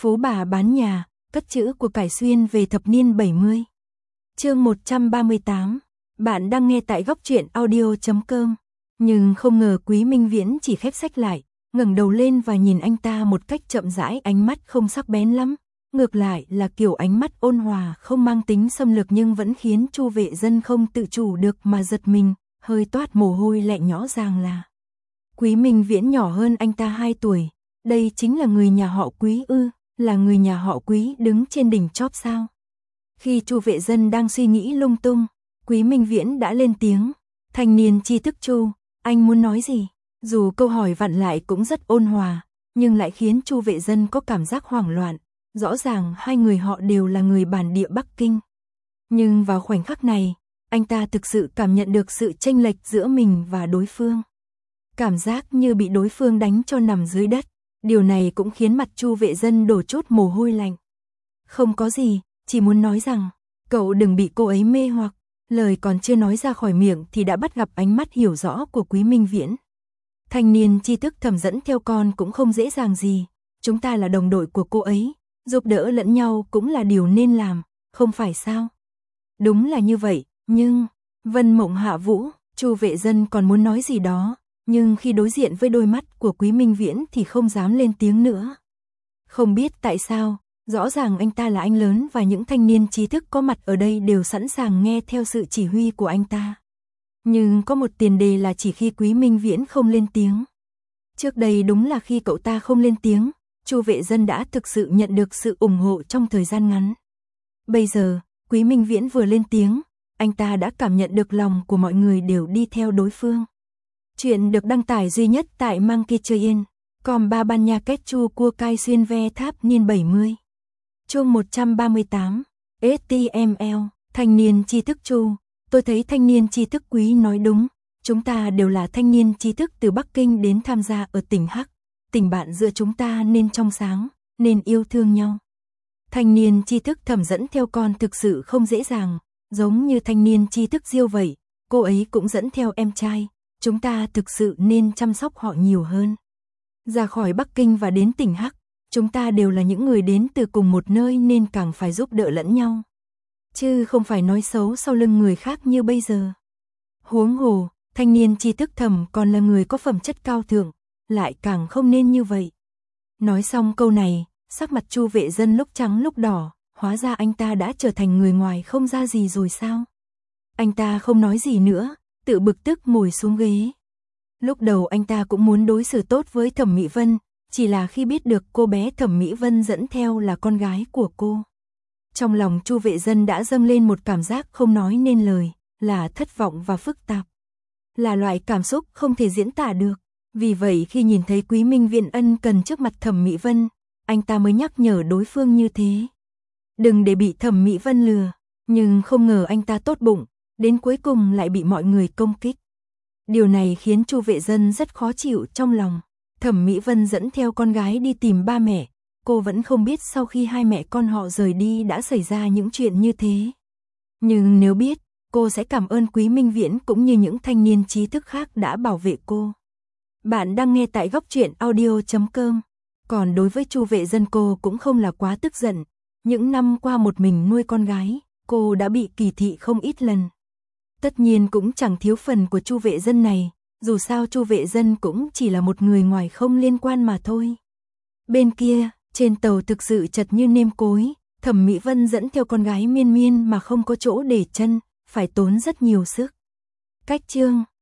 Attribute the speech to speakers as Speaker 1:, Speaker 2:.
Speaker 1: Phú bà bán nhà, cất chữ của cải xuyên về thập niên 70. Chương 138. Bạn đang nghe tại góc truyện audio.com. Nhưng không ngờ Quý Minh Viễn chỉ khép sách lại, ngẩng đầu lên và nhìn anh ta một cách chậm rãi, ánh mắt không sắc bén lắm, ngược lại là kiểu ánh mắt ôn hòa không mang tính xâm lược nhưng vẫn khiến Chu Vệ Dân không tự chủ được mà giật mình, hơi toát mồ hôi lạnh. Rõ ràng là Quý Minh Viễn nhỏ hơn anh ta 2 tuổi, đây chính là người nhà họ Quý ư? Là người nhà họ Quý đứng trên đỉnh chóp sao? Khi Chu Vệ Dân đang suy nghĩ lung tung, Quý Minh Viễn đã lên tiếng. Thanh niên tri thức Chu, anh muốn nói gì? Dù câu hỏi vặn lại cũng rất ôn hòa, nhưng lại khiến Chu Vệ Dân có cảm giác hoảng loạn. Rõ ràng hai người họ đều là người bản địa Bắc Kinh. Nhưng vào khoảnh khắc này, anh ta thực sự cảm nhận được sự chênh lệch giữa mình và đối phương. Cảm giác như bị đối phương đánh cho nằm dưới đất. Điều này cũng khiến mặt Chu Vệ Dân đổ chút mồ hôi lạnh. Không có gì, chỉ muốn nói rằng, cậu đừng bị cô ấy mê hoặc. Lời còn chưa nói ra khỏi miệng thì đã bắt gặp ánh mắt hiểu rõ của Quý Minh Viễn. Thanh niên tri thức Thẩm dẫn theo con cũng không dễ dàng gì. Chúng ta là đồng đội của cô ấy, giúp đỡ lẫn nhau cũng là điều nên làm, không phải sao? Đúng là như vậy, nhưng... Vân Mộng Hạ Vũ, Chu Vệ Dân còn muốn nói gì đó. Nhưng khi đối diện với đôi mắt của Quý Minh Viễn thì không dám lên tiếng nữa. Không biết tại sao, rõ ràng anh ta là anh lớn và những thanh niên trí thức có mặt ở đây đều sẵn sàng nghe theo sự chỉ huy của anh ta. Nhưng có một tiền đề là chỉ khi Quý Minh Viễn không lên tiếng. Trước đây đúng là khi cậu ta không lên tiếng, Chu Vệ Dân đã thực sự nhận được sự ủng hộ trong thời gian ngắn. Bây giờ, Quý Minh Viễn vừa lên tiếng, anh ta đã cảm nhận được lòng của mọi người đều đi theo đối phương. Chuyện được đăng tải duy nhất tại Monkey Train, com ba ban nha kết chu cua cai xuyên ve tháp niên 70. Chương 138. STML, thanh niên tri thức Chu, tôi thấy thanh niên tri thức Quý nói đúng, chúng ta đều là thanh niên tri thức từ Bắc Kinh đến tham gia ở tỉnh Hắc, tình bạn giữa chúng ta nên trong sáng, nên yêu thương nhau. Thanh niên tri thức Thẩm dẫn theo con thực sự không dễ dàng, giống như thanh niên tri thức Diêu vậy, cô ấy cũng dẫn theo em trai. Chúng ta thực sự nên chăm sóc họ nhiều hơn. Ra khỏi Bắc Kinh và đến tỉnh Hắc, chúng ta đều là những người đến từ cùng một nơi nên càng phải giúp đỡ lẫn nhau. Chứ không phải nói xấu sau lưng người khác như bây giờ. Huống hồ, thanh niên tri thức Thẩm còn là người có phẩm chất cao thượng, lại càng không nên như vậy. Nói xong câu này, sắc mặt Chu Vệ Dân lúc trắng lúc đỏ, hóa ra anh ta đã trở thành người ngoài không ra gì rồi sao? Anh ta không nói gì nữa, tự bực tức ngồi xuống ghế. Lúc đầu anh ta cũng muốn đối xử tốt với Thẩm Mỹ Vân, chỉ là khi biết được cô bé Thẩm Mỹ Vân dẫn theo là con gái của cô. Trong lòng Chu Vệ Dân đã dâng lên một cảm giác không nói nên lời, là thất vọng và phức tạp. Là loại cảm xúc không thể diễn tả được. Vì vậy khi nhìn thấy Quý Minh Viễn ân cần trước mặt Thẩm Mỹ Vân, anh ta mới nhắc nhở đối phương như thế. Đừng để bị Thẩm Mỹ Vân lừa, nhưng không ngờ anh ta tốt bụng. Đến cuối cùng lại bị mọi người công kích. Điều này khiến Chu Vệ Dân rất khó chịu trong lòng. Thẩm Mỹ Vân dẫn theo con gái đi tìm ba mẹ, cô vẫn không biết sau khi hai mẹ con họ rời đi đã xảy ra những chuyện như thế. Nhưng nếu biết, cô sẽ cảm ơn Quý Minh Viễn cũng như những thanh niên trí thức khác đã bảo vệ cô. Bạn đang nghe tại góc truyện audio.com. Còn đối với Chu Vệ Dân, cô cũng không là quá tức giận. Những năm qua một mình nuôi con gái, cô đã bị kỳ thị không ít lần. Tất nhiên cũng chẳng thiếu phần của Chu Vệ Dân này, dù sao Chu Vệ Dân cũng chỉ là một người ngoài không liên quan mà thôi. Bên kia, trên tàu thực sự chật như nêm cối, Thẩm Mỹ Vân dẫn theo con gái Miên Miên mà không có chỗ để chân, phải tốn rất nhiều sức. Cách chương